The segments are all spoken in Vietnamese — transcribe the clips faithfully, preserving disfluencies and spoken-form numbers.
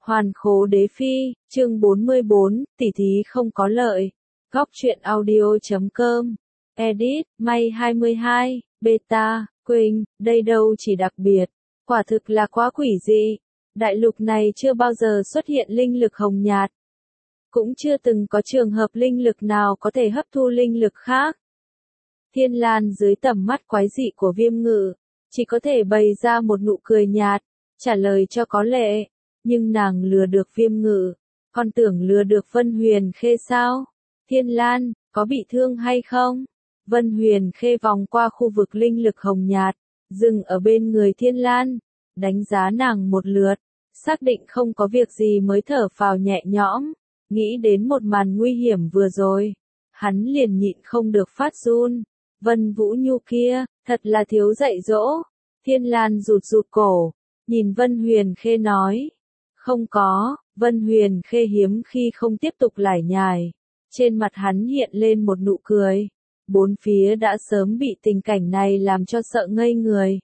Hoàn khố đế phi, chương bốn mươi bốn, tỉ thí không có lợi. Góc truyện audio chấm com. Edit, May hai mươi hai, Beta, Quỳnh, đây đâu chỉ đặc biệt. Quả thực là quá quỷ dị. Đại lục này chưa bao giờ xuất hiện linh lực hồng nhạt. Cũng chưa từng có trường hợp linh lực nào có thể hấp thu linh lực khác. Thiên Lan dưới tầm mắt quái dị của Viêm Ngự, chỉ có thể bày ra một nụ cười nhạt, trả lời cho có lệ. Nhưng nàng lừa được Viêm Ngự, còn tưởng lừa được Vân Huyền Khê sao? Thiên Lan, có bị thương hay không? Vân Huyền Khê vòng qua khu vực linh lực hồng nhạt, dừng ở bên người Thiên Lan, đánh giá nàng một lượt, xác định không có việc gì mới thở phào nhẹ nhõm, nghĩ đến một màn nguy hiểm vừa rồi, hắn liền nhịn không được phát run. Vân Vũ Nhu kia, thật là thiếu dạy dỗ. Thiên Lan rụt rụt cổ, nhìn Vân Huyền Khê nói. Không có, Vân Huyền Khê hiếm khi không tiếp tục lải nhải. Trên mặt hắn hiện lên một nụ cười. Bốn phía đã sớm bị tình cảnh này làm cho sợ ngây người.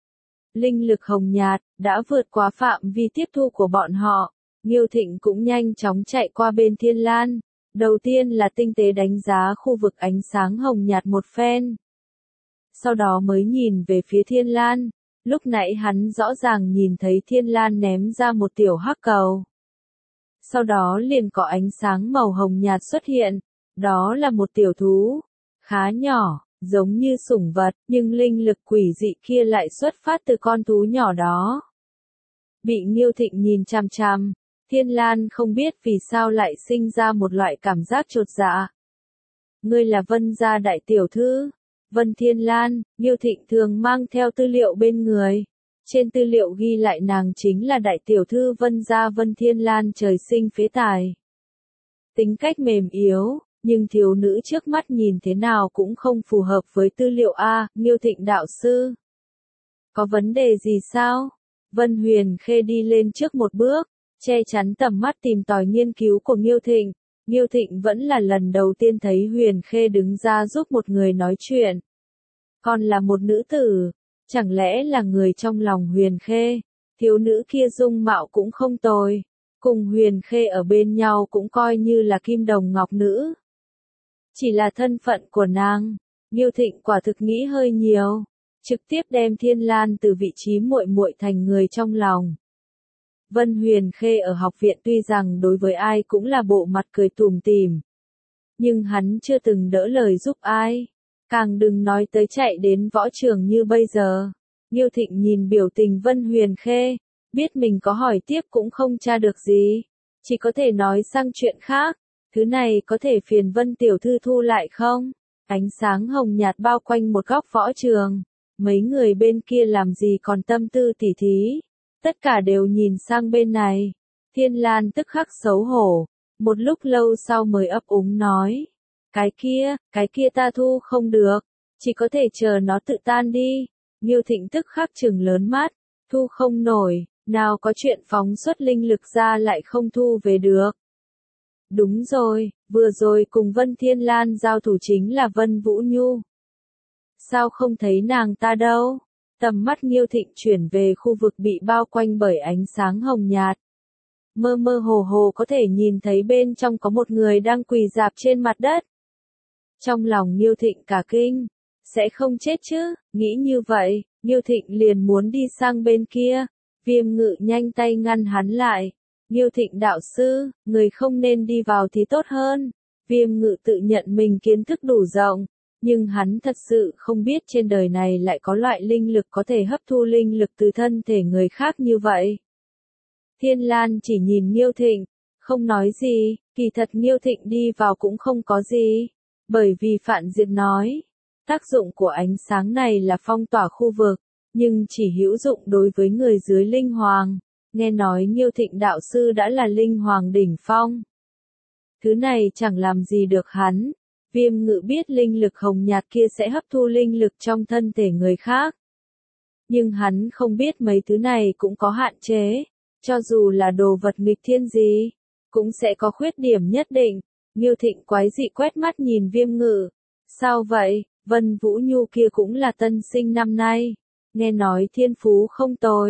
Linh lực hồng nhạt, đã vượt quá phạm vi tiếp thu của bọn họ. Nghiêu Thịnh cũng nhanh chóng chạy qua bên Thiên Lan. Đầu tiên là tinh tế đánh giá khu vực ánh sáng hồng nhạt một phen. Sau đó mới nhìn về phía Thiên Lan. Lúc nãy hắn rõ ràng nhìn thấy Thiên Lan ném ra một tiểu hắc cầu. Sau đó liền có ánh sáng màu hồng nhạt xuất hiện. Đó là một tiểu thú. Khá nhỏ, giống như sủng vật, nhưng linh lực quỷ dị kia lại xuất phát từ con thú nhỏ đó. Bị Nghiêu Thịnh nhìn chằm chằm, Thiên Lan không biết vì sao lại sinh ra một loại cảm giác chột dạ. Ngươi là Vân gia đại tiểu thư. Vân Thiên Lan, Nghiêu Thịnh thường mang theo tư liệu bên người. Trên tư liệu ghi lại nàng chính là đại tiểu thư Vân gia Vân Thiên Lan trời sinh phế tài. Tính cách mềm yếu, nhưng thiếu nữ trước mắt nhìn thế nào cũng không phù hợp với tư liệu A, Nghiêu Thịnh đạo sư. Có vấn đề gì sao? Vân Huyền Khê đi lên trước một bước, che chắn tầm mắt tìm tòi nghiên cứu của Nghiêu Thịnh. Nghiêu Thịnh vẫn là lần đầu tiên thấy Huyền Khê đứng ra giúp một người nói chuyện. Còn là một nữ tử, chẳng lẽ là người trong lòng Huyền Khê? Thiếu nữ kia dung mạo cũng không tồi, cùng Huyền Khê ở bên nhau cũng coi như là kim đồng ngọc nữ. Chỉ là thân phận của nàng, Nghiêu Thịnh quả thực nghĩ hơi nhiều, trực tiếp đem Thiên Lan từ vị trí muội muội thành người trong lòng. Vân Huyền Khê ở học viện tuy rằng đối với ai cũng là bộ mặt cười tủm tỉm, nhưng hắn chưa từng đỡ lời giúp ai, càng đừng nói tới chạy đến võ trường như bây giờ. Nghiêu Thịnh nhìn biểu tình Vân Huyền Khê, biết mình có hỏi tiếp cũng không tra được gì, chỉ có thể nói sang chuyện khác. Thứ này có thể phiền Vân tiểu thư thu lại không? Ánh sáng hồng nhạt bao quanh một góc võ trường, mấy người bên kia làm gì còn tâm tư tỉ thí. Tất cả đều nhìn sang bên này. Thiên Lan tức khắc xấu hổ. Một lúc lâu sau mới ấp úng nói. Cái kia, cái kia ta thu không được. Chỉ có thể chờ nó tự tan đi. Nghiêu Thịnh tức khắc trừng lớn mắt. Thu không nổi, nào có chuyện phóng xuất linh lực ra lại không thu về được. Đúng rồi, vừa rồi cùng Vân Thiên Lan giao thủ chính là Vân Vũ Nhu. Sao không thấy nàng ta đâu? Tầm mắt Nghiêu Thịnh chuyển về khu vực bị bao quanh bởi ánh sáng hồng nhạt. Mơ mơ hồ hồ có thể nhìn thấy bên trong có một người đang quỳ rạp trên mặt đất. Trong lòng Nghiêu Thịnh cả kinh, sẽ không chết chứ, nghĩ như vậy, Nghiêu Thịnh liền muốn đi sang bên kia. Viêm Ngự nhanh tay ngăn hắn lại. Nghiêu Thịnh đạo sư, người không nên đi vào thì tốt hơn. Viêm Ngự tự nhận mình kiến thức đủ rộng, nhưng hắn thật sự không biết trên đời này lại có loại linh lực có thể hấp thu linh lực từ thân thể người khác như vậy. Thiên Lan chỉ nhìn Nghiêu Thịnh, không nói gì, kỳ thật Nghiêu Thịnh đi vào cũng không có gì, bởi vì Phạn Diệt nói, tác dụng của ánh sáng này là phong tỏa khu vực, nhưng chỉ hữu dụng đối với người dưới linh hoàng. Nghe nói Nghiêu Thịnh đạo sư đã là linh hoàng đỉnh phong. Thứ này chẳng làm gì được hắn. Viêm Ngự biết linh lực hồng nhạt kia sẽ hấp thu linh lực trong thân thể người khác. Nhưng hắn không biết mấy thứ này cũng có hạn chế. Cho dù là đồ vật nghịch thiên gì, cũng sẽ có khuyết điểm nhất định. Nghiêu Thịnh quái dị quét mắt nhìn Viêm Ngự. Sao vậy? Vân Vũ Nhu kia cũng là tân sinh năm nay. Nghe nói thiên phú không tồi.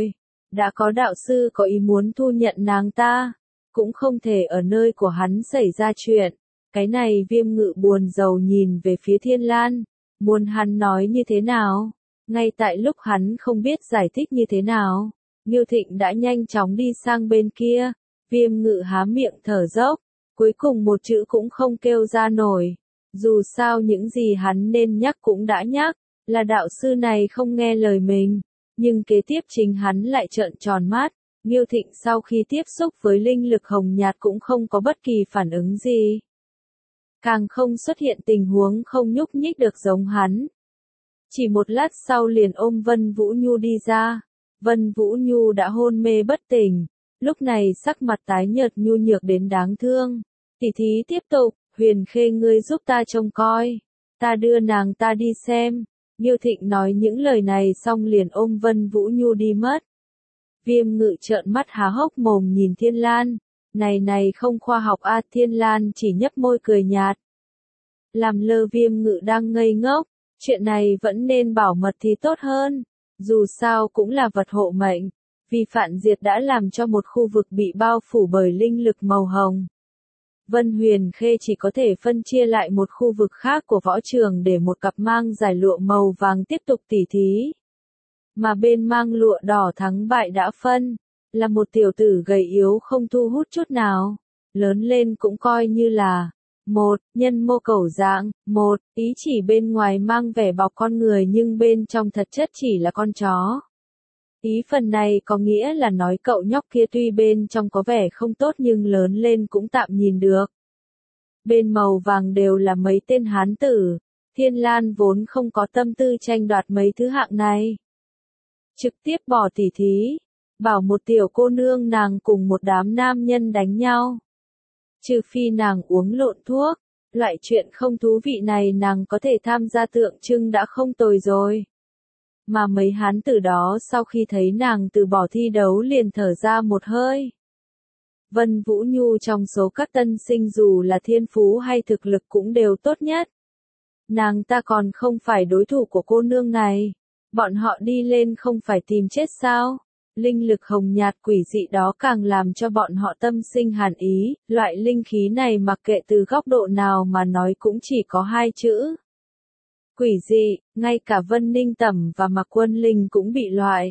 Đã có đạo sư có ý muốn thu nhận nàng ta, cũng không thể ở nơi của hắn xảy ra chuyện. Cái này Viêm Ngự buồn rầu nhìn về phía Thiên Lan, muốn hắn nói như thế nào? Ngay tại lúc hắn không biết giải thích như thế nào, Ngưu Thịnh đã nhanh chóng đi sang bên kia. Viêm Ngự há miệng thở dốc, cuối cùng một chữ cũng không kêu ra nổi. Dù sao những gì hắn nên nhắc cũng đã nhắc, là đạo sư này không nghe lời mình. Nhưng kế tiếp chính hắn lại trợn tròn mắt. Ngưu Thịnh sau khi tiếp xúc với linh lực hồng nhạt cũng không có bất kỳ phản ứng gì. Càng không xuất hiện tình huống không nhúc nhích được giống hắn. Chỉ một lát sau liền ôm Vân Vũ Nhu đi ra. Vân Vũ Nhu đã hôn mê bất tỉnh. Lúc này sắc mặt tái nhợt nhu nhược đến đáng thương. Tỷ thí tiếp tục, Huyền Khê ngươi giúp ta trông coi. Ta đưa nàng ta đi xem. Ngưu Thịnh nói những lời này xong liền ôm Vân Vũ Nhu đi mất. Viêm Ngự trợn mắt há hốc mồm nhìn Thiên Lan. Này này không khoa học a. Thiên Lan chỉ nhấp môi cười nhạt. Làm lơ Viêm Ngự đang ngây ngốc. Chuyện này vẫn nên bảo mật thì tốt hơn. Dù sao cũng là vật hộ mệnh. Vì Phạn Diệt đã làm cho một khu vực bị bao phủ bởi linh lực màu hồng. Vân Huyền Khê chỉ có thể phân chia lại một khu vực khác của võ trường để một cặp mang giải lụa màu vàng tiếp tục tỉ thí. Mà bên mang lụa đỏ thắng bại đã phân, là một tiểu tử gầy yếu không thu hút chút nào, lớn lên cũng coi như là một nhân mô cẩu dạng, một ý chỉ bên ngoài mang vẻ bọc con người nhưng bên trong thật chất chỉ là con chó. Ý phần này có nghĩa là nói cậu nhóc kia tuy bên trong có vẻ không tốt nhưng lớn lên cũng tạm nhìn được. Bên màu vàng đều là mấy tên hán tử, Thiên Lan vốn không có tâm tư tranh đoạt mấy thứ hạng này. Trực tiếp bỏ tỉ thí, bảo một tiểu cô nương nàng cùng một đám nam nhân đánh nhau. Trừ phi nàng uống lộn thuốc, loại chuyện không thú vị này nàng có thể tham gia tượng trưng đã không tồi rồi. Mà mấy hán tử đó sau khi thấy nàng từ bỏ thi đấu liền thở ra một hơi. Vân Vũ Nhu trong số các tân sinh dù là thiên phú hay thực lực cũng đều tốt nhất. Nàng ta còn không phải đối thủ của cô nương này. Bọn họ đi lên không phải tìm chết sao? Linh lực hồng nhạt quỷ dị đó càng làm cho bọn họ tâm sinh hàn ý. Loại linh khí này mặc kệ từ góc độ nào mà nói cũng chỉ có hai chữ. Quỷ dị, ngay cả Vân Ninh Tẩm và Mạc Quân Linh cũng bị loại.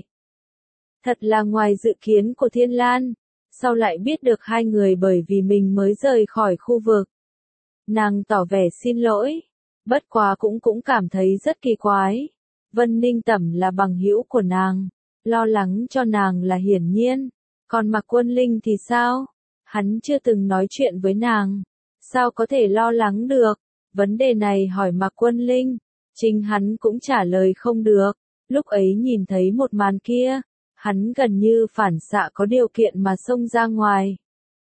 Thật là ngoài dự kiến của Thiên Lan, sau lại biết được hai người bởi vì mình mới rời khỏi khu vực. Nàng tỏ vẻ xin lỗi, bất quá cũng cũng cảm thấy rất kỳ quái. Vân Ninh Tẩm là bằng hữu của nàng, lo lắng cho nàng là hiển nhiên, còn Mạc Quân Linh thì sao? Hắn chưa từng nói chuyện với nàng, sao có thể lo lắng được? Vấn đề này hỏi Mạc Quân Linh. Chính hắn cũng trả lời không được, lúc ấy nhìn thấy một màn kia, hắn gần như phản xạ có điều kiện mà xông ra ngoài.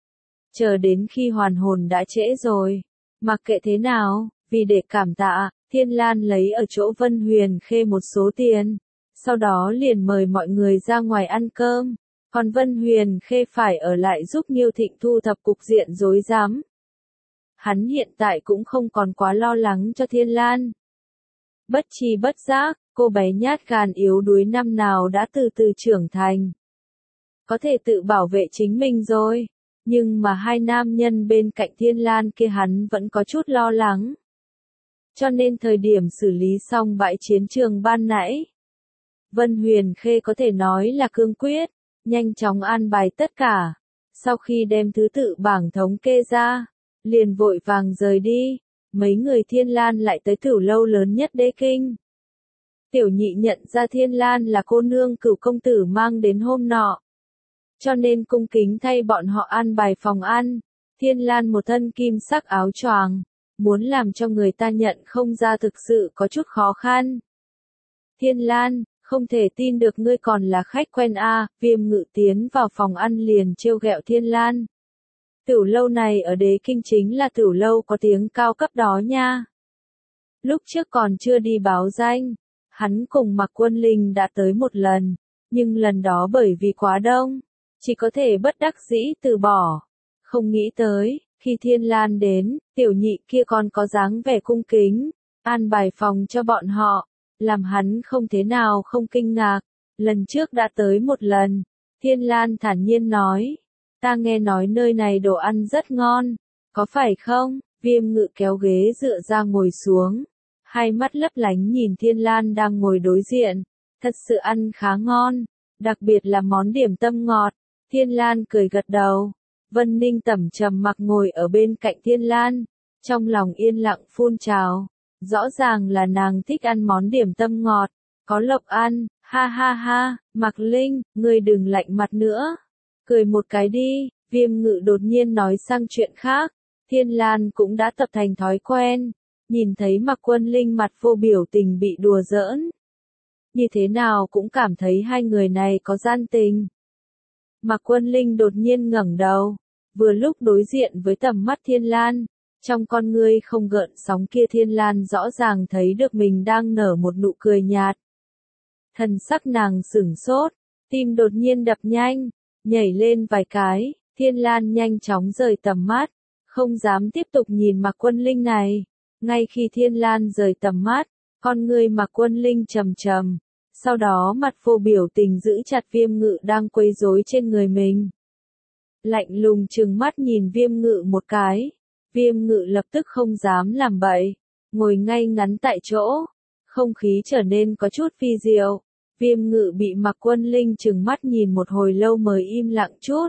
Chờ đến khi hoàn hồn đã trễ rồi, mặc kệ thế nào, vì để cảm tạ, Thiên Lan lấy ở chỗ Vân Huyền Khê một số tiền, sau đó liền mời mọi người ra ngoài ăn cơm, còn Vân Huyền Khê phải ở lại giúp Ngưu Thịnh thu thập cục diện rối rắm. Hắn hiện tại cũng không còn quá lo lắng cho Thiên Lan. Bất chi bất giác, cô bé nhát gan yếu đuối năm nào đã từ từ trưởng thành. Có thể tự bảo vệ chính mình rồi, nhưng mà hai nam nhân bên cạnh Thiên Lan kia hắn vẫn có chút lo lắng. Cho nên thời điểm xử lý xong bãi chiến trường ban nãy, Vân Huyền Khê có thể nói là cương quyết, nhanh chóng an bài tất cả. Sau khi đem thứ tự bảng thống kê ra, liền vội vàng rời đi. Mấy người Thiên Lan lại tới Cửu lâu lớn nhất Đế Kinh. Tiểu Nhị nhận ra Thiên Lan là cô nương Cửu công tử mang đến hôm nọ, cho nên cung kính thay bọn họ an bài phòng ăn. Thiên Lan một thân kim sắc áo choàng, muốn làm cho người ta nhận không ra thực sự có chút khó khăn. Thiên Lan, không thể tin được ngươi còn là khách quen a. Viêm Ngự tiến vào phòng ăn liền trêu ghẹo Thiên Lan. Tửu lâu này ở Đế Kinh chính là tửu lâu có tiếng cao cấp đó nha. Lúc trước còn chưa đi báo danh, hắn cùng Mạc Quân Linh đã tới một lần, nhưng lần đó bởi vì quá đông, chỉ có thể bất đắc dĩ từ bỏ. Không nghĩ tới, khi Thiên Lan đến, tiểu nhị kia còn có dáng vẻ cung kính, an bài phòng cho bọn họ, làm hắn không thế nào không kinh ngạc. Lần trước đã tới một lần, Thiên Lan thản nhiên nói. Ta nghe nói nơi này đồ ăn rất ngon, có phải không? Viêm Ngự kéo ghế dựa ra ngồi xuống. Hai mắt lấp lánh nhìn Thiên Lan đang ngồi đối diện. Thật sự ăn khá ngon, đặc biệt là món điểm tâm ngọt. Thiên Lan cười gật đầu. Vân Ninh Tẩm trầm mặc ngồi ở bên cạnh Thiên Lan. Trong lòng yên lặng phun trào. Rõ ràng là nàng thích ăn món điểm tâm ngọt. Có lộc ăn, ha ha ha, Mạc Linh, ngươi đừng lạnh mặt nữa. Cười một cái đi, Viêm Ngự đột nhiên nói sang chuyện khác. Thiên Lan cũng đã tập thành thói quen. Nhìn thấy Mạc Quân Linh mặt vô biểu tình bị đùa giỡn. Như thế nào cũng cảm thấy hai người này có gian tình. Mạc Quân Linh đột nhiên ngẩng đầu. Vừa lúc đối diện với tầm mắt Thiên Lan. Trong con ngươi không gợn sóng kia Thiên Lan rõ ràng thấy được mình đang nở một nụ cười nhạt. Thần sắc nàng sửng sốt, tim đột nhiên đập nhanh, nhảy lên vài cái, Thiên Lan nhanh chóng rời tầm mắt, không dám tiếp tục nhìn Mạc Quân Linh này. Ngay khi Thiên Lan rời tầm mắt, con ngươi Mạc Quân Linh trầm trầm, sau đó mặt vô biểu tình giữ chặt Viêm Ngự đang quấy rối trên người mình. Lạnh lùng trừng mắt nhìn Viêm Ngự một cái, Viêm Ngự lập tức không dám làm bậy, ngồi ngay ngắn tại chỗ, không khí trở nên có chút phi diệu. Viêm Ngự bị Mạc Quân Linh trừng mắt nhìn một hồi lâu mới im lặng chút.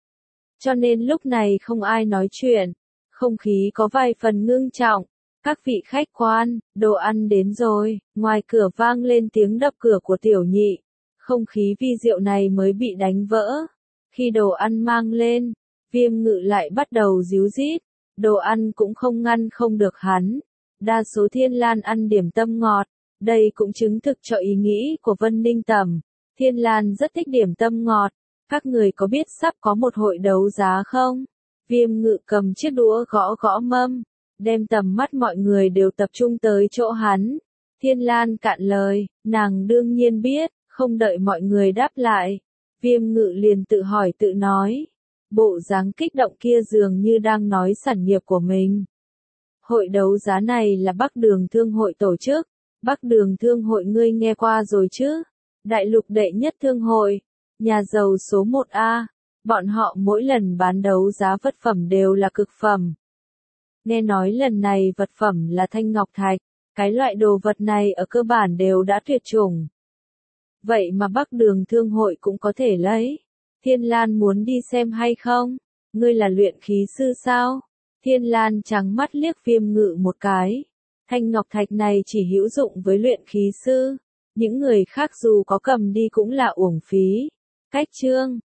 Cho nên lúc này không ai nói chuyện, không khí có vài phần ngưng trọng. Các vị khách quan, đồ ăn đến rồi, ngoài cửa vang lên tiếng đập cửa của Tiểu Nhị. Không khí vi diệu này mới bị đánh vỡ. Khi đồ ăn mang lên, Viêm Ngự lại bắt đầu díu dít, đồ ăn cũng không ngăn không được hắn. Đa số Thiên Lan ăn điểm tâm ngọt, đây cũng chứng thực cho ý nghĩ của Vân Ninh Tẩm. Thiên Lan rất thích điểm tâm ngọt, các người có biết sắp có một hội đấu giá không? Viêm Ngự cầm chiếc đũa gõ gõ mâm, đem tầm mắt mọi người đều tập trung tới chỗ hắn. Thiên Lan cạn lời, nàng đương nhiên biết, không đợi mọi người đáp lại. Viêm Ngự liền tự hỏi tự nói. Bộ dáng kích động kia dường như đang nói sản nghiệp của mình. Hội đấu giá này là Bắc Đường Thương hội tổ chức. Bắc Đường Thương hội ngươi nghe qua rồi chứ? Đại lục đệ nhất thương hội, nhà giàu số một A. Bọn họ mỗi lần bán đấu giá vật phẩm đều là cực phẩm. Nghe nói lần này vật phẩm là thanh ngọc thạch, cái loại đồ vật này ở cơ bản đều đã tuyệt chủng. Vậy mà Bắc Đường Thương hội cũng có thể lấy. Thiên Lan muốn đi xem hay không? Ngươi là luyện khí sư sao? Thiên Lan trắng mắt liếc Viêm Ngự một cái. Thanh ngọc thạch này chỉ hữu dụng với luyện khí sư. Những người khác dù có cầm đi cũng là uổng phí. Cách chương